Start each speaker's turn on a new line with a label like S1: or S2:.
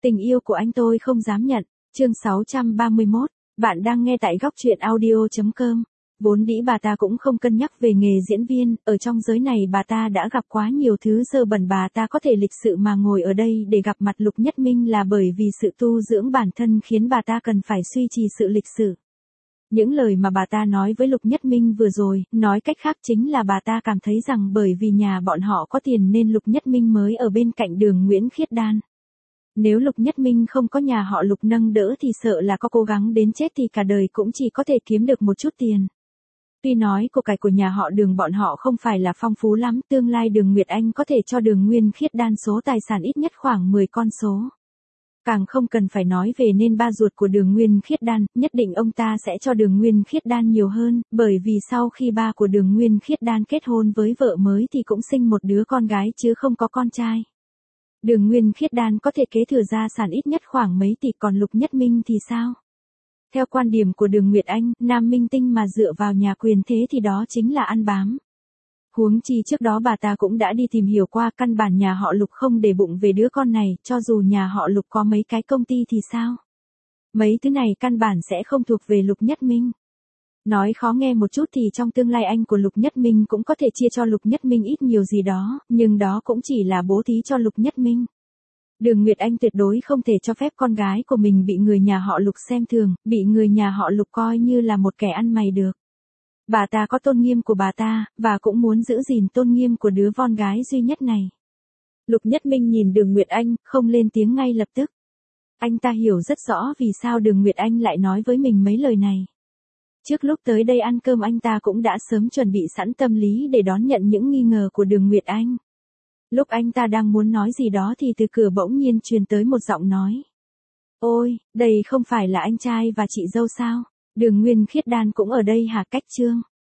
S1: Tình yêu của anh tôi không dám nhận. Chương 631. Bạn đang nghe tại góc truyện audio.com. Vốn dĩ bà ta cũng không cân nhắc về nghề diễn viên, ở trong giới này bà ta đã gặp quá nhiều thứ dơ bẩn, bà ta có thể lịch sự mà ngồi ở đây để gặp mặt Lục Nhất Minh là bởi vì sự tu dưỡng bản thân khiến bà ta cần phải duy trì sự lịch sự. Những lời mà bà ta nói với Lục Nhất Minh vừa rồi, nói cách khác chính là bà ta cảm thấy rằng bởi vì nhà bọn họ có tiền nên Lục Nhất Minh mới ở bên cạnh Đường Nguyễn Khiết Đan. Nếu Lục Nhất Minh không có nhà họ Lục nâng đỡ thì sợ là có cố gắng đến chết thì cả đời cũng chỉ có thể kiếm được một chút tiền. Tuy nói của cải của nhà họ Đường bọn họ không phải là phong phú lắm, tương lai Đường Nguyệt Anh có thể cho Đường Nguyên Khiết Đan số tài sản ít nhất khoảng 10 con số. Càng không cần phải nói về nên ba ruột của Đường Nguyên Khiết Đan, nhất định ông ta sẽ cho Đường Nguyên Khiết Đan nhiều hơn, bởi vì sau khi ba của Đường Nguyên Khiết Đan kết hôn với vợ mới thì cũng sinh một đứa con gái chứ không có con trai. Đường Nguyên Khiết Đan có thể kế thừa gia sản ít nhất khoảng mấy tỷ, còn Lục Nhất Minh thì sao? Theo quan điểm của Đường Nguyệt Anh, nam minh tinh mà dựa vào nhà quyền thế thì đó chính là ăn bám. Huống chi trước đó bà ta cũng đã đi tìm hiểu qua, căn bản nhà họ Lục không để bụng về đứa con này, cho dù nhà họ Lục có mấy cái công ty thì sao? Mấy thứ này căn bản sẽ không thuộc về Lục Nhất Minh. Nói khó nghe một chút thì trong tương lai anh của Lục Nhất Minh cũng có thể chia cho Lục Nhất Minh ít nhiều gì đó, nhưng đó cũng chỉ là bố thí cho Lục Nhất Minh. Đường Nguyệt Anh tuyệt đối không thể cho phép con gái của mình bị người nhà họ Lục xem thường, bị người nhà họ Lục coi như là một kẻ ăn mày được. Bà ta có tôn nghiêm của bà ta, và cũng muốn giữ gìn tôn nghiêm của đứa con gái duy nhất này. Lục Nhất Minh nhìn Đường Nguyệt Anh, không lên tiếng ngay lập tức. Anh ta hiểu rất rõ vì sao Đường Nguyệt Anh lại nói với mình mấy lời này. Trước lúc tới đây ăn cơm anh ta cũng đã sớm chuẩn bị sẵn tâm lý để đón nhận những nghi ngờ của Đường Nguyệt Anh. Lúc anh ta đang muốn nói gì đó thì từ cửa bỗng nhiên truyền tới một giọng nói. Ôi, đây không phải là anh trai và chị dâu sao? Đường Nguyên Khiết Đan cũng ở đây hả? Cách Trương.